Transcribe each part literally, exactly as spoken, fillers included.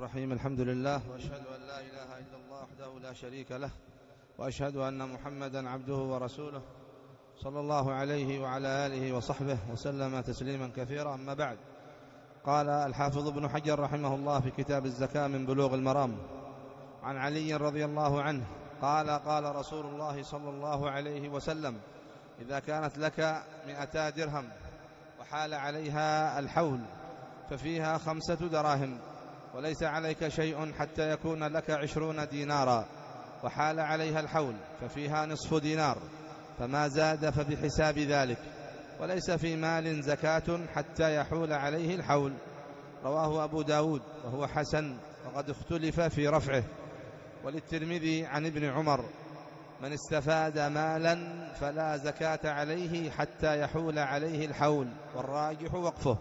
الرحيم. الحمد لله، وأشهد أن لا إله إلا الله وحده لا شريك له، وأشهد أن محمدا عبده ورسوله صلى الله عليه وعلى آله وصحبه وسلم تسليما كثيرا. أما بعد، قال الحافظ ابن حجر رحمه الله في كتاب الزكاة من بلوغ المرام عن علي رضي الله عنه قال قال رسول الله صلى الله عليه وسلم: إذا كانت لك مئتا درهم وحال عليها الحول ففيها خمسة دراهم، وليس عليك شيء حتى يكون لك عشرون دينارا، وحال عليها الحول ففيها نصف دينار، فما زاد فبحساب ذلك، وليس في مال زكاة حتى يحول عليه الحول. رواه أبو داود وهو حسن، وقد اختلف في رفعه. وللترمذي عن ابن عمر: من استفاد مالا فلا زكاة عليه حتى يحول عليه الحول، والراجح وقفه.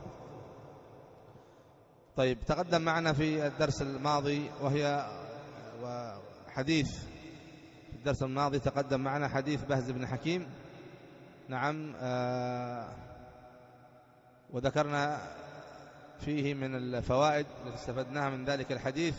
طيب، تقدم معنا في الدرس الماضي وهي حديث في الدرس الماضي تقدم معنا حديث بهز بن حكيم. نعم، آه وذكرنا فيه من الفوائد التي استفدناها من ذلك الحديث،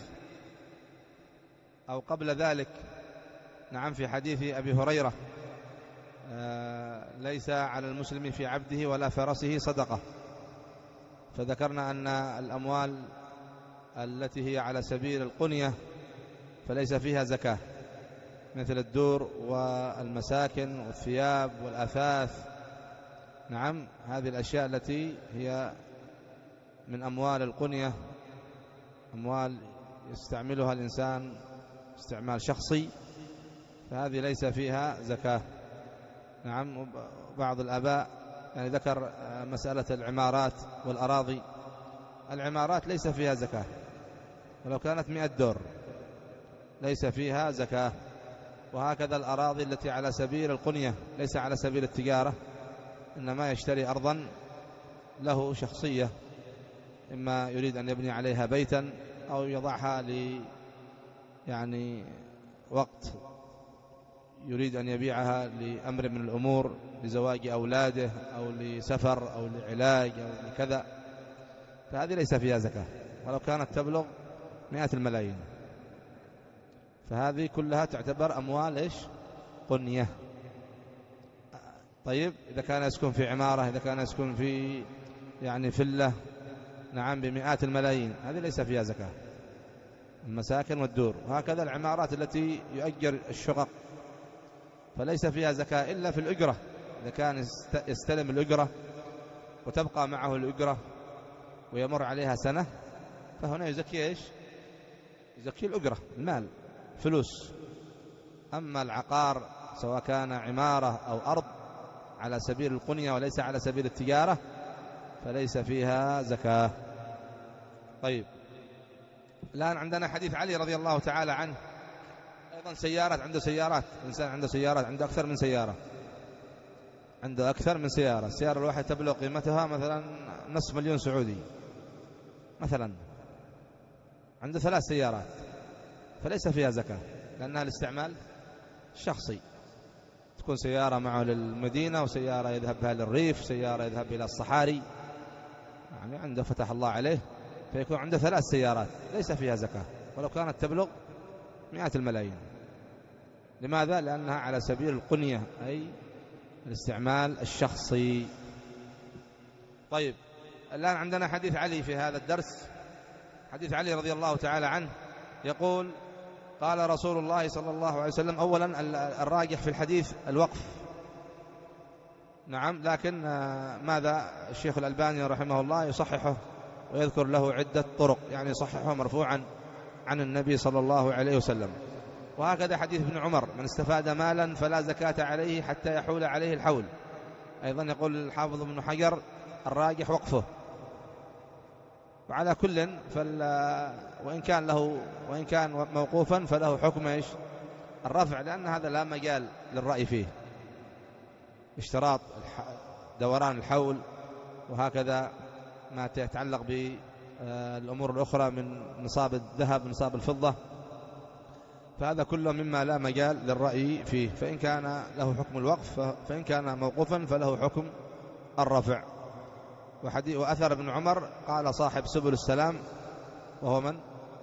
أو قبل ذلك نعم في حديث أبي هريرة: آه ليس على المسلم في عبده ولا فرسه صدقة. فذكرنا أن الأموال التي هي على سبيل القنية فليس فيها زكاة، مثل الدور والمساكن والثياب والأثاث. نعم، هذه الأشياء التي هي من أموال القنية، أموال يستعملها الإنسان استعمال شخصي، فهذه ليس فيها زكاة. نعم، بعض الآباء يعني ذكر مسألة العمارات والأراضي. العمارات ليس فيها زكاة، ولو كانت مئة دور ليس فيها زكاة. وهكذا الأراضي التي على سبيل القنية، ليس على سبيل التجارة، إنما يشتري أرضا له شخصية، إما يريد أن يبني عليها بيتا أو يضعها ل يعني وقت يريد أن يبيعها لأمر من الأمور، لزواج أولاده أو لسفر أو لعلاج أو لكذا، فهذه ليس فيها زكاة ولو كانت تبلغ مئات الملايين. فهذه كلها تعتبر أموال إيش؟ قنية. طيب، إذا كان يسكن في عمارة، إذا كان يسكن في يعني فلة نعم بمئات الملايين، هذه ليس فيها زكاة، المساكن والدور. وهكذا العمارات التي يؤجر الشقق فليس فيها زكاة إلا في الأجرة، إذا كان يستلم الأجرة وتبقى معه الأجرة ويمر عليها سنة، فهنا يزكي إيش؟ يزكي الأجرة، المال، فلوس. أما العقار سواء كان عمارة أو أرض على سبيل القنية وليس على سبيل التجارة فليس فيها زكاة. طيب، الآن عندنا حديث علي رضي الله تعالى عنه. أيضا سيارات، عنده سيارات، إنسان عنده سيارات، عنده أكثر من سيارة، عنده أكثر من سيارة. السيارة الواحدة تبلغ قيمتها مثلا نصف مليون سعودي مثلا، عنده ثلاث سيارات، فليس فيها زكاة لأنها الاستعمال الشخصي. تكون سيارة معه للمدينة، وسيارة يذهب بها للريف، سيارة يذهب إلى الصحاري، يعني عنده فتح الله عليه، فيكون عنده ثلاث سيارات ليس فيها زكاة ولو كانت تبلغ مئات الملايين. لماذا؟ لأنها على سبيل القنية، أي الاستعمال الشخصي. طيب، الآن عندنا حديث علي في هذا الدرس. حديث علي رضي الله تعالى عنه يقول: قال رسول الله صلى الله عليه وسلم. أولا الراجح في الحديث الوقف، نعم، لكن ماذا الشيخ الألباني رحمه الله يصححه ويذكر له عدة طرق، يعني يصححه مرفوعا عن النبي صلى الله عليه وسلم. وهكذا حديث ابن عمر: من استفاد مالا فلا زكاة عليه حتى يحول عليه الحول. أيضا يقول الحافظ ابن حجر: الراجح وقفه. وعلى كل فال وإن كان له وإن كان موقوفا فله حكم إيش؟ الرفع، لأن هذا لا مجال للرأي فيه، اشتراط دوران الحول، وهكذا ما يتعلق بالأمور الأخرى من نصاب الذهب، نصاب الفضة، فهذا كله مما لا مجال للرأي فيه. فإن كان له حكم الوقف، فإن كان موقوفا فله حكم الرفع. وحديث وأثر ابن عمر قال صاحب سبل السلام، وهو من؟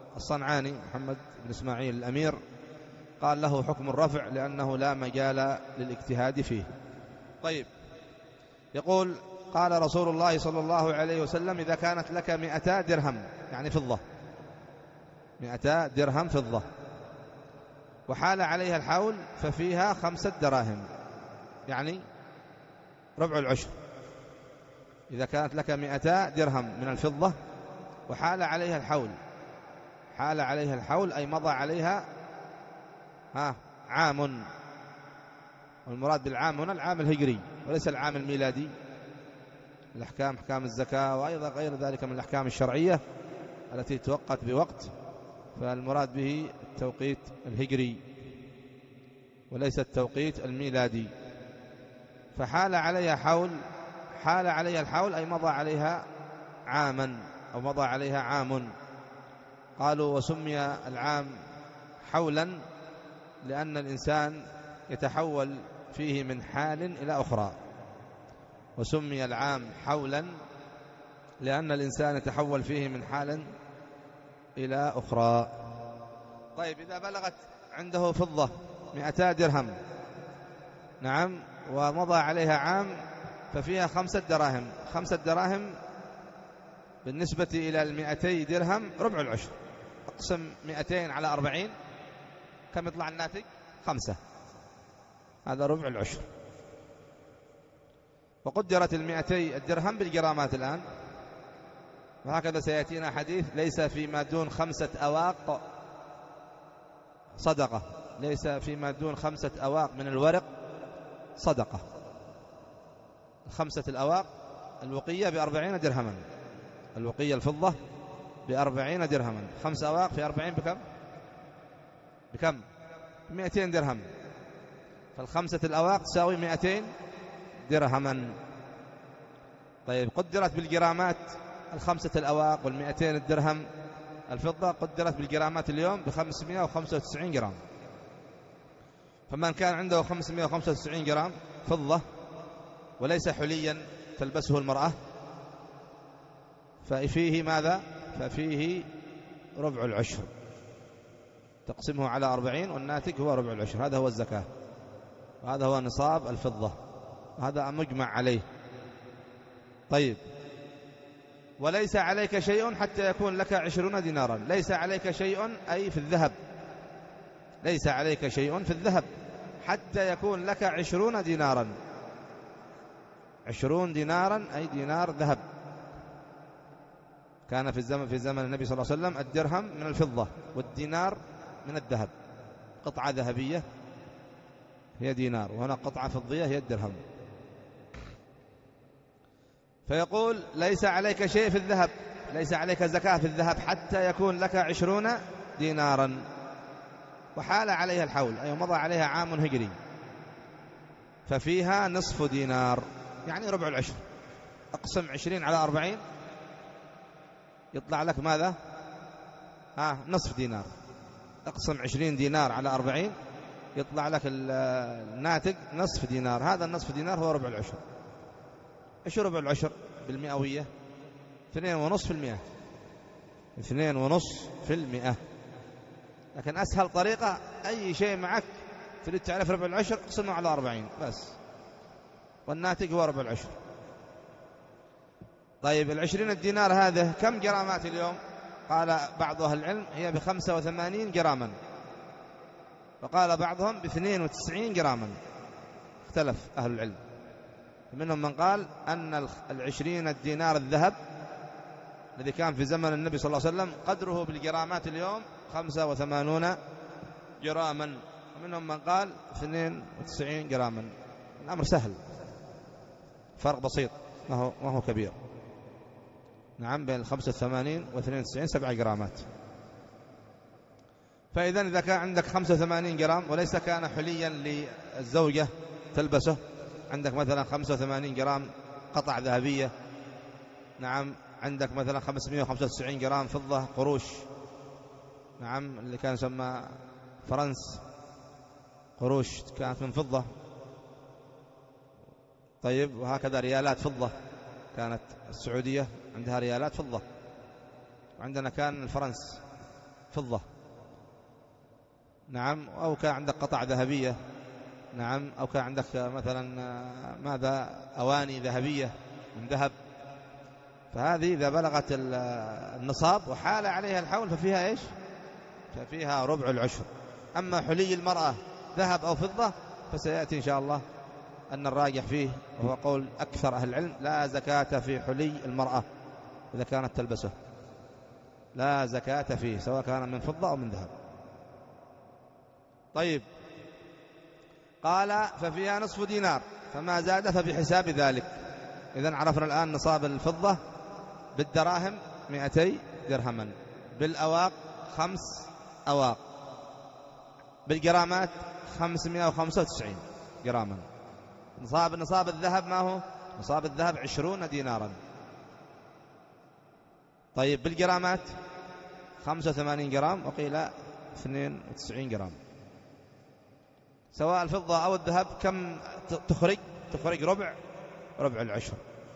الصنعاني محمد بن إسماعيل الأمير قال له حكم الرفع لأنه لا مجال للاجتهاد فيه. طيب، يقول قال رسول الله صلى الله عليه وسلم إذا كانت لك مئتا درهم يعني فضة، مئتا درهم فضة وحال عليها الحول ففيها خمسة دراهم يعني ربع العشر. إذا كانت لك مئتا درهم من الفضة وحال عليها الحول، حال عليها الحول أي مضى عليها ها عام، والمراد بالعام هنا العام الهجري وليس العام الميلادي. الأحكام أحكام الزكاة وأيضا غير ذلك من الأحكام الشرعية التي توقت بوقت، فالمراد به التوقيت الهجري وليس التوقيت الميلادي. فحال عليها حول، حال عليها الحول أي مضى عليها عاما أو مضى عليها عام. قالوا وسمي العام حولا لأن الإنسان يتحول فيه من حال إلى أخرى، وسمي العام حولا لأن الإنسان يتحول فيه من حال إلى أخرى. طيب، إذا بلغت عنده فضة مئتا درهم نعم ومضى عليها عام ففيها خمسة دراهم، خمسة دراهم بالنسبة إلى المئتي درهم ربع العشر. أقسم مئتين على أربعين كم يطلع الناتج؟ خمسة، هذا ربع العشر. وقدرت المئتي الدرهم بالجرامات الآن، وهكذا سيأتينا حديث ليس فيما دون خمسة أواق صدقة، ليس فيما دون خمسة أواق من الورق صدقة. خمسة الأواق الوقية بأربعين درهما، الوقية الفضة بأربعين درهما، خمس أواق في أربعين بكم؟ بكم؟ مئتين درهم. فالخمسة الأواق تساوي مئتين درهما. طيب، قدرت بالجرامات الخمسة الأواق والمئتين الدرهم الفضة قدرت بالجرامات اليوم بخمسمائة وخمسة وتسعين جرام. فمن كان عنده خمسمائة وخمسة وتسعين جرام فضة وليس حليا تلبسه المرأة ففيه ماذا؟ ففيه ربع العشر، تقسمه على أربعين والناتج هو ربع العشر. هذا هو الزكاة، وهذا هو نصاب الفضة، وهذا مجمع عليه. طيب، وليس عليك شيء حتى يكون لك عشرون دينارا. ليس عليك شيء أي في الذهب، ليس عليك شيء في الذهب حتى يكون لك عشرون دينارا. عشرون دينارا أي دينار ذهب. كان في الزمن في زمن النبي صلى الله عليه وسلم الدرهم من الفضة والدينار من الذهب، قطعة ذهبية هي دينار، وهنا قطعة فضية هي الدرهم. فيقول ليس عليك شيء في الذهب، ليس عليك زكاة في الذهب حتى يكون لك عشرون دينارا وحال عليها الحول أي مضى عليها عام هجري ففيها نصف دينار يعني ربع العشر. أقسم عشرين على أربعين يطلع لك ماذا؟ آه نصف دينار. أقسم عشرين دينار على أربعين يطلع لك الناتج نصف دينار. هذا النصف دينار هو ربع العشر. إيش ربع العشر بالمئوية؟ اثنين ونصف في المئة، اثنين ونصف في المئة. لكن أسهل طريقة أي شيء معك تريد تعرف ربع العشر اقسمه على أربعين بس، والناتج هو ربع العشر. طيب، العشرين الدينار هذا كم جرامات اليوم؟ قال بعض أهل العلم هي بخمسة وثمانين جراما، وقال بعضهم باثنين وتسعين جراما، اختلف أهل العلم. منهم من قال أن العشرين الدينار الذهب الذي كان في زمن النبي صلى الله عليه وسلم قدره بالجرامات اليوم خمسة وثمانون جراما، ومنهم من قال اثنين وتسعين جراما. الأمر سهل، فرق بسيط ما هو, ما هو كبير. نعم، بين الخمسة وثمانين واثنين وتسعين سبع جرامات. فإذا إذا كان عندك خمسة وثمانين جرام وليس كان حليا للزوجة تلبسه، عندك مثلا خمسة وثمانين جرام قطع ذهبية، نعم، عندك مثلا خمسمائة وخمسة وتسعين جرام فضة قروش، نعم، اللي كان يسمى فرنس قروش كانت من فضة. طيب، وهكذا ريالات فضة، كانت السعودية عندها ريالات فضة، وعندنا كان الفرنس فضة، نعم، أو كان عندك قطع ذهبية، نعم، أو كان عندك مثلا ماذا أواني ذهبية من ذهب، فهذه إذا بلغت النصاب وحال عليها الحول ففيها إيش؟ ففيها ربع العشر. أما حلي المرأة ذهب أو فضة فسيأتي إن شاء الله أن الراجح فيه وهو قول أكثر أهل العلم لا زكاة في حلي المرأة إذا كانت تلبسه، لا زكاة فيه سواء كان من فضة أو من ذهب. طيب، قال ففيها نصف دينار فما زاد فبحساب ذلك. إذن عرفنا الآن نصاب الفضة بالدراهم مئتي درهما، بالأواق خمس أواق، بالجرامات خمسمائة وخمسة وتسعين جراما. نصاب نصاب الذهب ما هو؟ نصاب الذهب عشرون دينارا. طيب بالجرامات خمسة وثمانين جرام وقيل اثنين وتسعين جرام. سواء الفضة أو الذهب كم تخرج؟ تخرج ربع ربع العشر.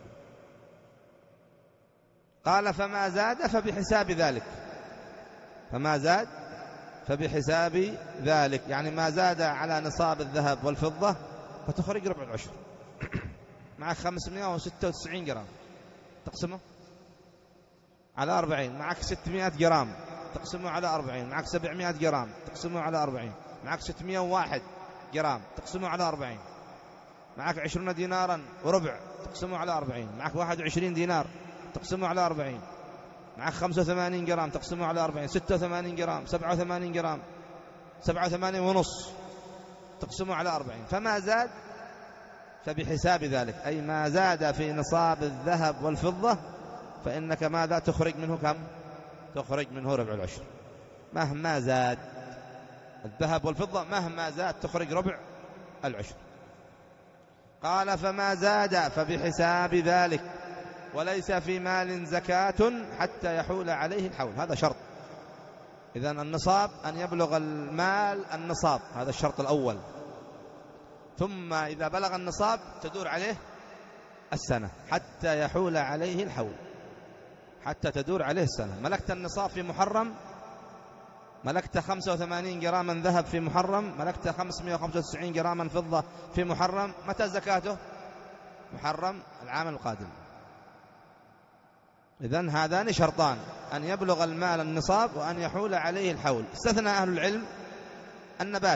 قال فما زاد فبحساب ذلك، فما زاد فبحساب ذلك، يعني ما زاد على نصاب الذهب والفضة فتخرج ربع العشر. معك خمسمائة وستة وتسعين جرام تقسمه على أربعين، معك ستمائة جرام تقسمه على أربعين، معك سبعمائة جرام تقسمه على أربعين، معك ستمائة وواحد جرام تقسمه على أربعين، معك عشرون دينارا وربع تقسمه على أربعين، معك واحد وعشرين دينار تقسمه على أربعين، معك خمسة وثمانين جرام تقسمه على أربعين، ستة وثمانين جرام، سبعة وثمانين جرام، سبعة وثمانين ونص تقسمه على أربعين. فما زاد فبحساب ذلك، أي ما زاد في نصاب الذهب والفضة فإنك ماذا تخرج منه؟ كم تخرج منه؟ ربع العشر. مهما زاد الذهب والفضة مهما زاد تخرج ربع العشر. قال فما زاد فبحساب ذلك وليس في مال زكاة حتى يحول عليه الحول. هذا شرط. إذن النصاب أن يبلغ المال النصاب، هذا الشرط الأول. ثم إذا بلغ النصاب تدور عليه السنة حتى يحول عليه الحول، حتى تدور عليه السنة. ملكت النصاب في محرم، ملكت خمسة وثمانين جراما ذهب في محرم، ملكت خمسمائة وخمسة وتسعين جراما فضة في محرم، متى زكاته؟ محرم العام القادم. إذن هذان شرطان، أن يبلغ المال النصاب وأن يحول عليه الحول. استثنى أهل العلم النبات.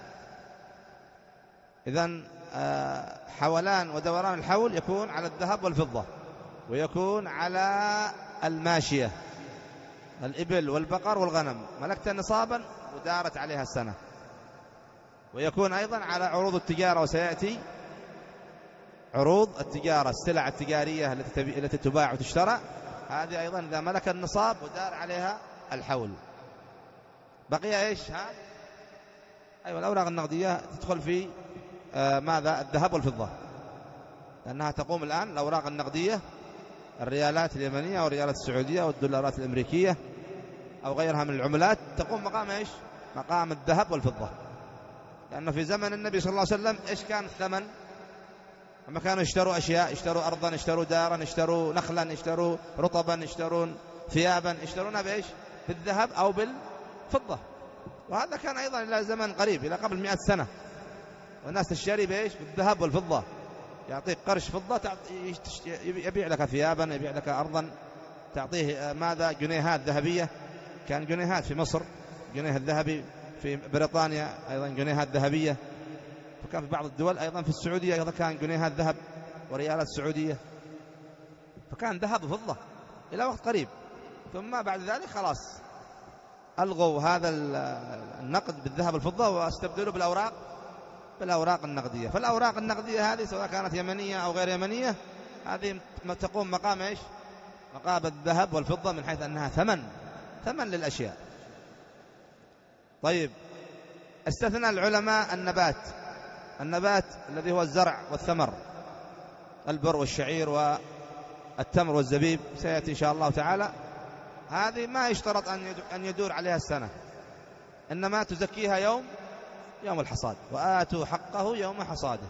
إذن حولان ودوران الحول يكون على الذهب والفضة، ويكون على الماشية الإبل والبقر والغنم، ملكت نصابا ودارت عليها السنة. ويكون أيضا على عروض التجارة، وسيأتي عروض التجارة، السلع التجارية التي تباع وتشترى، هذه أيضا إذا ملك النصاب ودار عليها الحول. بقي إيش؟ ها؟ أيوة، الأوراق النقدية تدخل في آه ماذا؟ الذهب والفضة، لأنها تقوم الآن الأوراق النقدية، الريالات اليمنية والريالات السعودية والدولارات الأمريكية أو غيرها من العملات، تقوم مقام إيش؟ مقام الذهب والفضة. لأنه في زمن النبي صلى الله عليه وسلم إيش كان الثمن؟ لما كانوا يشتروا أشياء، يشتروا أرضا، يشتروا دارا، يشتروا نخلا، يشتروا رطبا، يشترون ثيابا، يشترونها بإيش؟ بالذهب أو بالفضة. وهذا كان أيضا إلى زمن قريب، إلى قبل مئة سنة، والناس تشتري بإيش؟ بالذهب والفضة. يعطيك قرش فضة يبيع لك ثيابا، يبيع لك أرضا، تعطيه ماذا؟ جنيهات ذهبية. كان جنيهات في مصر، جنيه الذهبي في بريطانيا أيضا جنيهات ذهبية، وكان في بعض الدول أيضا في السعودية أيضا كان جنيهات ذهب وريالات سعودية. فكان ذهب وفضة إلى وقت قريب، ثم بعد ذلك خلاص ألغوا هذا النقد بالذهب والفضة واستبدلوا بالأوراق بالأوراق النقدية. فالأوراق النقدية هذه سواء كانت يمنية أو غير يمنية، هذه تقوم مقام إيش؟ مقام الذهب والفضة، من حيث أنها ثمن ثمن للأشياء. طيب، استثنى العلماء النبات، النبات الذي هو الزرع والثمر، البر والشعير والتمر والزبيب، سيأتي إن شاء الله تعالى. هذه ما يشترط أن يدور عليها السنة، إنما تزكيها يوم يوم الحصاد. وآتوا حقه يوم حصاده،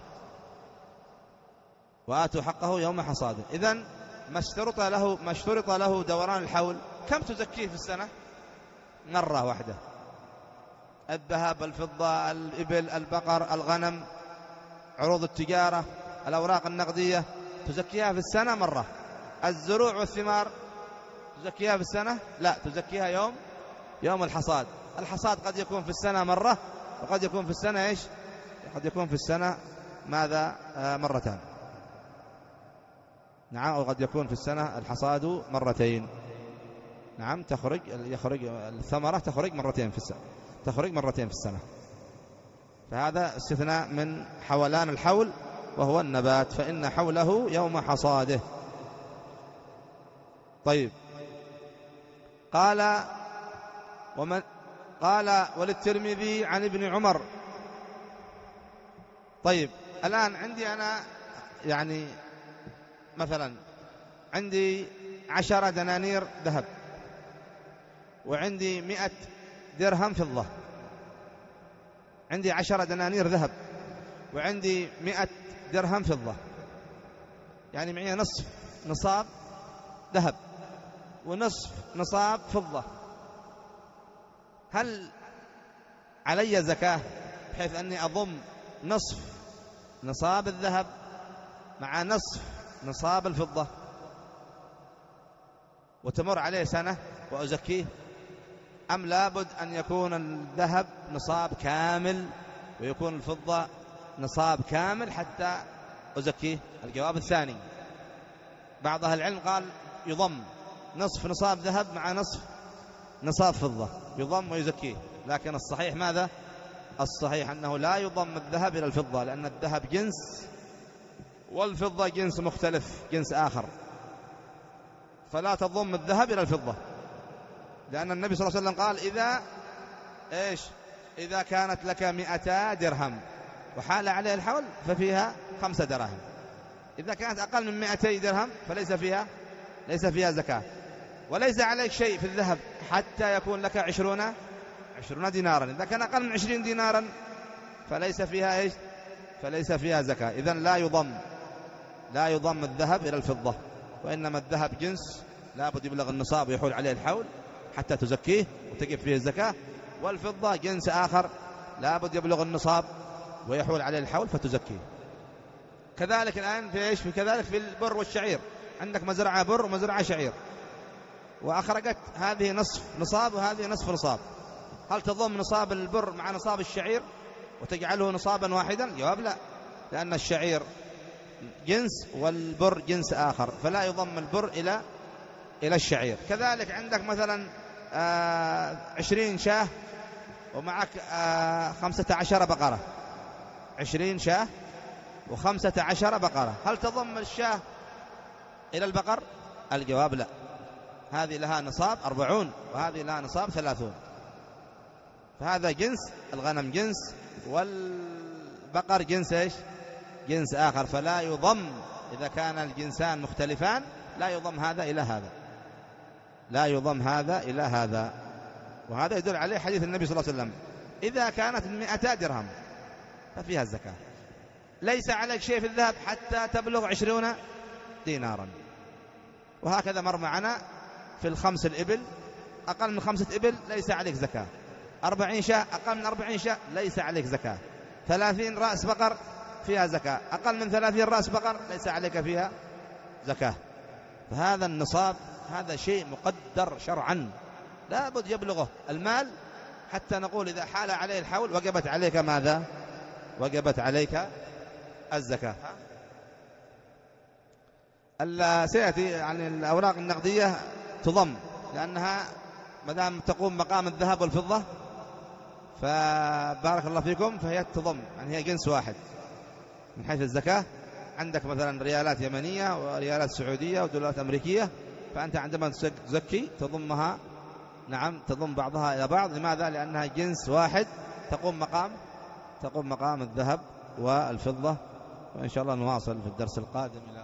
وآتوا حقه يوم حصاده. إذن ما اشترط له ما اشترط له دوران الحول. كم تزكيه في السنة؟ مرة واحدة. الذهب، الفضة، الإبل، البقر، الغنم، عروض التجارة، الأوراق النقدية تزكيها في السنة مرة. الزروع والثمار تزكيها في السنة؟ لا، تزكيها يوم يوم الحصاد. الحصاد قد يكون في السنة مرة، وقد يكون في السنة إيش؟ قد يكون في السنة ماذا؟ آه مرتان. نعم، وقد يكون في السنة الحصاد مرتين. نعم، تخرج يخرج الثمرة تخرج مرتين في السنة، تخرج مرتين في السنة. فهذا استثناء من حولان الحول، وهو النبات، فإن حوله يوم حصاده. طيب، قال ومن قال وللترمذي عن ابن عمر. طيب، الآن عندي أنا يعني مثلا عندي عشرة دنانير ذهب، وعندي مئة درهم فضة. عندي عشرة دنانير ذهب وعندي مئة درهم فضة، يعني معي نصف نصاب ذهب ونصف نصاب فضة. هل علي زكاة بحيث أني أضم نصف نصاب الذهب مع نصف نصاب الفضة وتمر عليه سنة وأزكيه، أم لابد أن يكون الذهب نصاب كامل ويكون الفضة نصاب كامل حتى أزكيه؟ الجواب الثاني. بعض أهل العلم قال يضم نصف نصاب ذهب مع نصف نصاب فضة، يضم ويزكيه. لكن الصحيح ماذا؟ الصحيح أنه لا يضم الذهب إلى الفضة، لأن الذهب جنس والفضة جنس مختلف، جنس آخر، فلا تضم الذهب إلى الفضة، لأن النبي صلى الله عليه وسلم قال إذا إيش إذا كانت لك مئتا درهم وحال عليه الحول ففيها خمسة دراهم. إذا كانت أقل من مئتي درهم فليس فيها ليس فيها زكاة. وليس عليك شيء في الذهب حتى يكون لك عشرون عشرون دينارا. إذا كان أقل من عشرين دينارا فليس فيها إيش فليس فيها زكاة. إذن لا يضم لا يضم الذهب إلى الفضة، وإنما الذهب جنس لابد يبلغ النصاب ويحول عليه الحول حتى تزكيه وتجب فيه الزكاة، والفضة جنس آخر لابد يبلغ النصاب ويحول عليه الحول فتزكيه. كذلك الآن في إيش في كذلك في البر والشعير، عندك مزرعة بر ومزرعة شعير وأخرجت هذه نصف نصاب وهذه نصف نصاب، هل تضم نصاب البر مع نصاب الشعير وتجعله نصابا واحدا؟ جواب لا، لأن الشعير جنس والبر جنس آخر، فلا يضم البر إلى إلى الشعير. كذلك عندك مثلا آه عشرين شاه ومعك آه خمسة عشر بقرة، عشرين شاه وخمسة عشر بقرة، هل تضم الشاه إلى البقر؟ الجواب لا، هذه لها نصاب أربعون وهذه لها نصاب ثلاثون، فهذا جنس الغنم جنس والبقر جنس إيش جنس آخر، فلا يضم إذا كان الجنسان مختلفان لا يضم هذا إلى هذا لا يضم هذا إلى هذا. وهذا يدل عليه حديث النبي صلى الله عليه وسلم إذا كانت مئتا درهم ففيها الزكاة. ليس عليك شيء في الذهب حتى تبلغ عشرون دينارا. وهكذا مر معنا في الخمس الإبل، أقل من خمسة إبل ليس عليك زكاة، أربعين شاة أقل من أربعين شاة ليس عليك زكاة، ثلاثين رأس بقر فيها زكاة، أقل من ثلاثين رأس بقر ليس عليك فيها زكاة. فهذا النصاب هذا شيء مقدر شرعا لا بد يبلغه المال حتى نقول إذا حال عليه الحول وجبت عليك ماذا؟ وجبت عليك الزكاة. سيأتي عن الأوراق النقدية تضم، لأنها مدام تقوم مقام الذهب والفضة فبارك الله فيكم فهي تضم، يعني هي جنس واحد من حيث الزكاة. عندك مثلا ريالات يمنية وريالات سعودية ودولارات أمريكية، فأنت عندما تزكي تضمها، نعم تضم بعضها إلى بعض. لماذا؟ لأنها جنس واحد تقوم مقام تقوم مقام الذهب والفضة. وإن شاء الله نواصل في الدرس القادم.